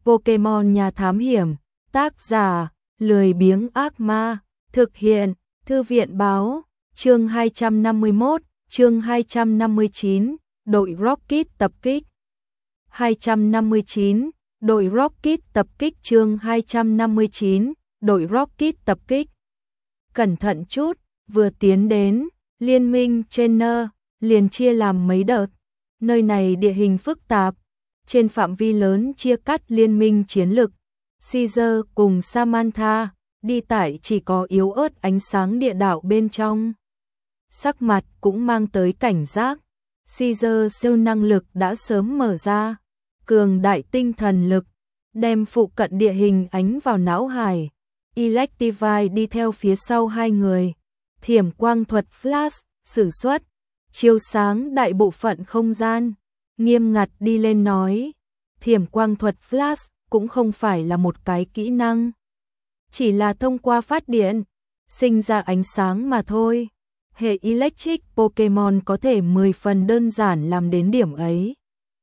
Pokemon Nhà Thám Hiểm, tác giả, lười biếng ác ma, thực hiện, Thư viện báo, chương 251, chương 259, đội Rocket tập kích. 259, đội Rocket tập kích chương 259, đội Rocket tập kích. Cẩn thận chút, vừa tiến đến, liên minh Trainer, liền chia làm mấy đợt. Nơi này địa hình phức tạp, trên phạm vi lớn chia cắt liên minh chiến lực. Caesar cùng Samantha, đi tải chỉ có yếu ớt ánh sáng địa đạo bên trong. Sắc mặt cũng mang tới cảnh giác. Caesar siêu năng lực đã sớm mở ra, cường đại tinh thần lực, đem phụ cận địa hình ánh vào não hải. Electivire đi theo phía sau hai người, thiểm quang thuật Flash, sử xuất, chiếu sáng đại bộ phận không gian, nghiêm ngặt đi lên nói. Thiểm quang thuật Flash cũng không phải là một cái kỹ năng, chỉ là thông qua phát điện, sinh ra ánh sáng mà thôi. Hệ Electric Pokemon có thể 10 phần đơn giản làm đến điểm ấy.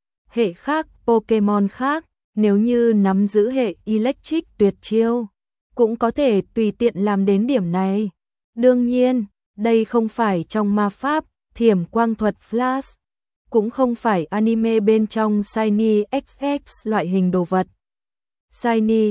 Hệ khác Pokemon khác, nếu như nắm giữ hệ Electric tuyệt chiêu, cũng có thể tùy tiện làm đến điểm này. Đương nhiên, đây không phải trong ma pháp, thiểm quang thuật Flash, cũng không phải anime bên trong Shiny XX loại hình đồ vật. Shiny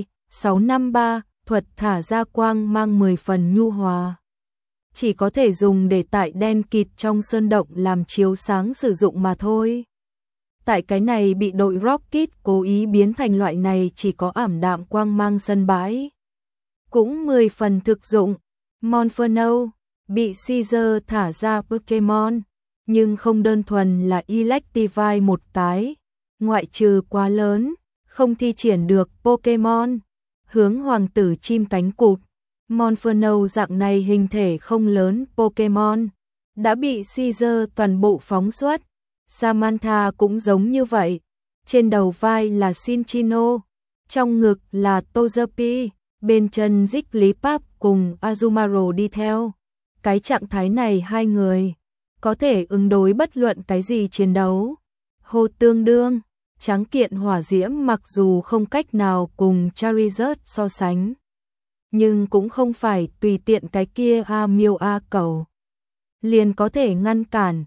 653, thuật thả ra quang mang 10 phần nhu hòa. Chỉ có thể dùng để tại đen kịt trong sơn động làm chiếu sáng sử dụng mà thôi. Tại cái này bị đội Rocket cố ý biến thành loại này chỉ có ảm đạm quang mang sân bãi. Cũng 10 phần thực dụng. Monferno bị Caesar thả ra Pokemon, nhưng không đơn thuần là Electivire một cái, ngoại trừ quá lớn, không thi triển được Pokemon. Hướng hoàng tử chim cánh cụt, Monferno dạng này hình thể không lớn Pokemon, đã bị Caesar toàn bộ phóng xuất. Samantha cũng giống như vậy, trên đầu vai là Cinccino, trong ngực là Togepi, bên chân Jigglypuff cùng Azumarill đi theo. Cái trạng thái này hai người có thể ứng đối bất luận cái gì chiến đấu. Hô tương đương, tráng kiện hỏa diễm mặc dù không cách nào cùng Charizard so sánh, nhưng cũng không phải tùy tiện cái kia miêu cầu liền có thể ngăn cản.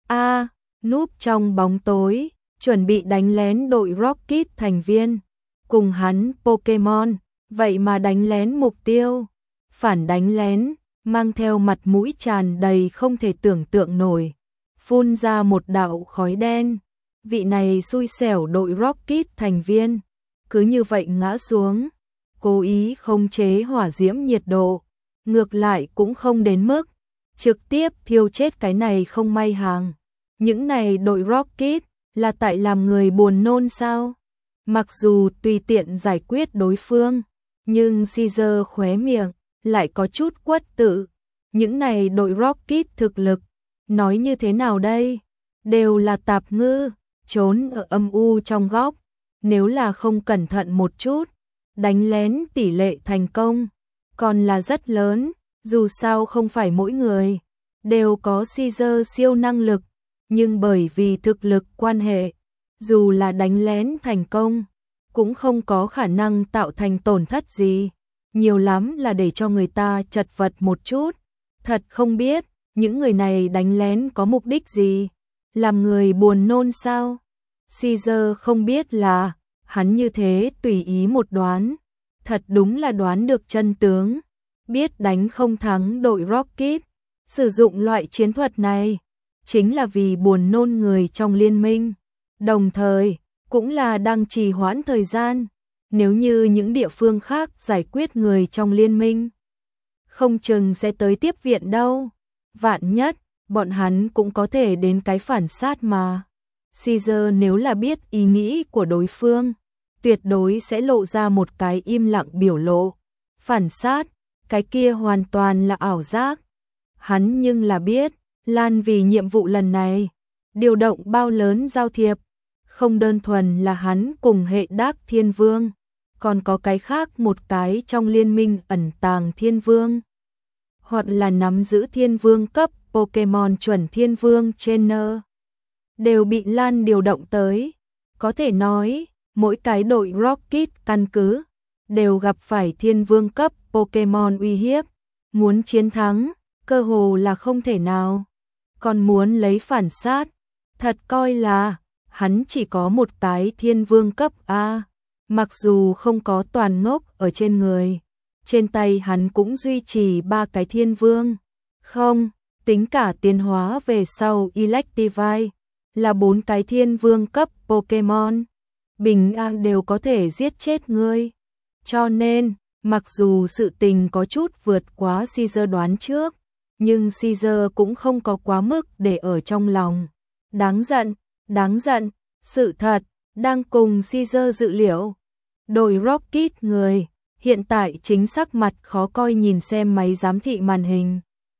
Núp trong bóng tối, chuẩn bị đánh lén đội Rocket thành viên, cùng hắn Pokemon, vậy mà đánh lén mục tiêu, phản đánh lén, mang theo mặt mũi tràn đầy không thể tưởng tượng nổi, phun ra một đạo khói đen. Vị này xui xẻo đội Rocket thành viên, cứ như vậy ngã xuống, cố ý khống chế hỏa diễm nhiệt độ, ngược lại cũng không đến mức trực tiếp thiêu chết cái này không may hàng. Những này đội Rocket là tại làm người buồn nôn sao? Mặc dù tùy tiện giải quyết đối phương, nhưng Caesar khóe miệng lại có chút quất tự. Những này đội Rocket thực lực, nói như thế nào đây? Đều là tạp ngư, trốn ở âm u trong góc. Nếu là không cẩn thận một chút, đánh lén tỷ lệ thành công còn là rất lớn. Dù sao không phải mỗi người đều có Caesar siêu năng lực, nhưng bởi vì thực lực quan hệ, dù là đánh lén thành công, cũng không có khả năng tạo thành tổn thất gì, nhiều lắm là để cho người ta chật vật một chút. Thật không biết, những người này đánh lén có mục đích gì? Làm người buồn nôn sao? Caesar không biết là, hắn như thế tùy ý một đoán, thật đúng là đoán được chân tướng, biết đánh không thắng đội Rocket, sử dụng loại chiến thuật này, chính là vì buồn nôn người trong liên minh, đồng thời, cũng là đang trì hoãn thời gian. Nếu như những địa phương khác giải quyết người trong liên minh, không chừng sẽ tới tiếp viện đâu. Vạn nhất, bọn hắn cũng có thể đến cái phản sát mà. Caesar nếu là biết ý nghĩ của đối phương, tuyệt đối sẽ lộ ra một cái im lặng biểu lộ. Phản sát, cái kia hoàn toàn là ảo giác. Hắn nhưng là biết, Lan vì nhiệm vụ lần này, điều động bao lớn giao thiệp, không đơn thuần là hắn cùng hệ Dark Thiên Vương, còn có cái khác một cái trong liên minh ẩn tàng Thiên Vương, hoặc là nắm giữ Thiên Vương cấp Pokemon chuẩn Thiên Vương Trainer, đều bị Lan điều động tới. Có thể nói, mỗi cái đội Rocket căn cứ đều gặp phải thiên vương cấp Pokemon uy hiếp, muốn chiến thắng, cơ hồ là không thể nào. Còn muốn lấy phản sát, thật coi là hắn chỉ có một cái thiên vương cấp A, mặc dù không có toàn ngốc ở trên người, trên tay hắn cũng duy trì 3 cái thiên vương. Không, tính cả tiến hóa về sau Electivire, là 4 cái thiên vương cấp Pokemon. Bình an đều có thể giết chết ngươi. Cho nên, mặc dù sự tình có chút vượt quá Caesar đoán trước, nhưng Caesar cũng không có quá mức để ở trong lòng. Đáng giận, sự thật, đang cùng Caesar dự liệu. Đội Rocket người, hiện tại chính sắc mặt khó coi nhìn xem máy giám thị màn hình.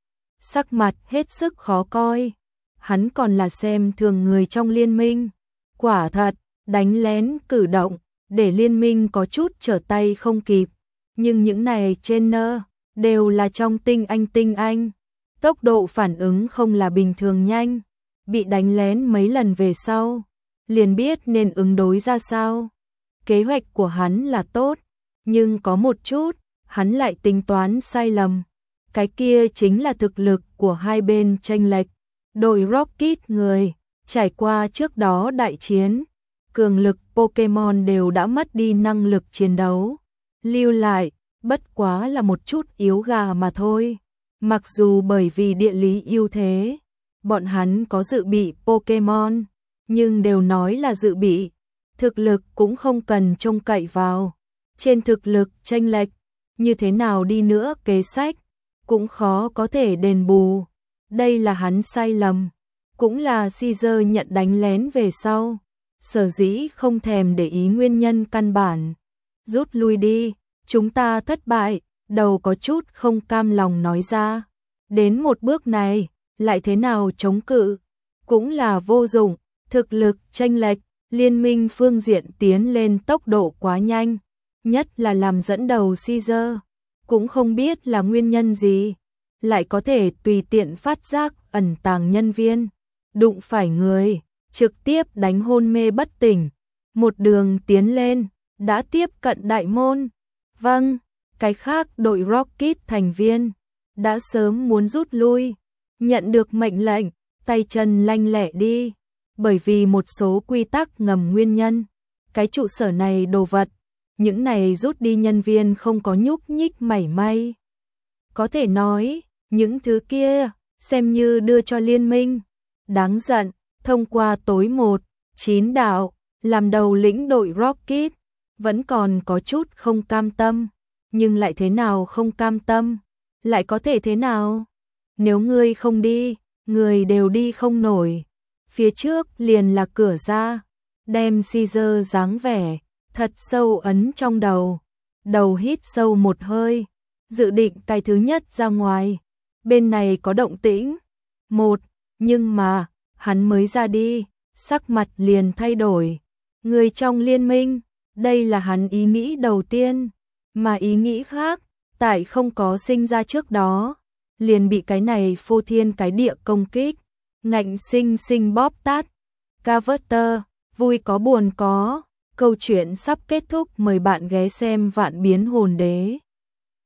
Sắc mặt hết sức khó coi, hắn còn là xem thường người trong liên minh. Quả thật, đánh lén cử động, để liên minh có chút trở tay không kịp. Nhưng những này trainer đều là trong tinh anh. Tốc độ phản ứng không là bình thường nhanh. Bị đánh lén mấy lần về sau, liền biết nên ứng đối ra sao. Kế hoạch của hắn là tốt, nhưng có một chút, hắn lại tính toán sai lầm. Cái kia chính là thực lực của hai bên chênh lệch. Đội Rocket người, trải qua trước đó đại chiến, cường lực Pokemon đều đã mất đi năng lực chiến đấu. Lưu lại, bất quá là một chút yếu gà mà thôi. Mặc dù bởi vì địa lý ưu thế, bọn hắn có dự bị Pokemon, nhưng đều nói là dự bị. Thực lực cũng không cần trông cậy vào. Trên thực lực chênh lệch, như thế nào đi nữa kế sách, cũng khó có thể đền bù. Đây là hắn sai lầm, cũng là Caesar nhận đánh lén về sau. Sở dĩ không thèm để ý nguyên nhân căn bản. Rút lui đi, chúng ta thất bại, đầu có chút không cam lòng nói ra. Đến một bước này, lại thế nào chống cự, cũng là vô dụng, thực lực chênh lệch, liên minh phương diện tiến lên tốc độ quá nhanh, nhất là làm dẫn đầu Caesar, cũng không biết là nguyên nhân gì, lại có thể tùy tiện phát giác ẩn tàng nhân viên, đụng phải người, trực tiếp đánh hôn mê bất tỉnh, một đường tiến lên, đã tiếp cận đại môn. Vâng, cái khác đội Rocket thành viên đã sớm muốn rút lui, nhận được mệnh lệnh, tay chân lanh lẹ đi, bởi vì một số quy tắc ngầm nguyên nhân, cái trụ sở này đồ vật, những này rút đi nhân viên không có nhúc nhích mảy may. Có thể nói, những thứ kia, xem như đưa cho liên minh. Đáng giận, thông qua tối 9 đạo, làm đầu lĩnh đội Rocket, vẫn còn có chút không cam tâm, nhưng lại thế nào không cam tâm, lại có thể thế nào? Nếu ngươi không đi, người đều đi không nổi. Phía trước liền là cửa ra, đem Caesar dáng vẻ, thật sâu ấn trong đầu. Đầu hít sâu một hơi, dự định cái thứ nhất ra ngoài. Bên này có động tĩnh. Nhưng mà, hắn mới ra đi, sắc mặt liền thay đổi. Người trong liên minh, đây là hắn ý nghĩ đầu tiên, mà ý nghĩ khác, tại không có sinh ra trước đó, liền bị cái này phô thiên cái địa công kích, ngạnh sinh bóp tát. Carver, vui có buồn có, câu chuyện sắp kết thúc, mời bạn ghé xem Vạn Biến Hồn Đế.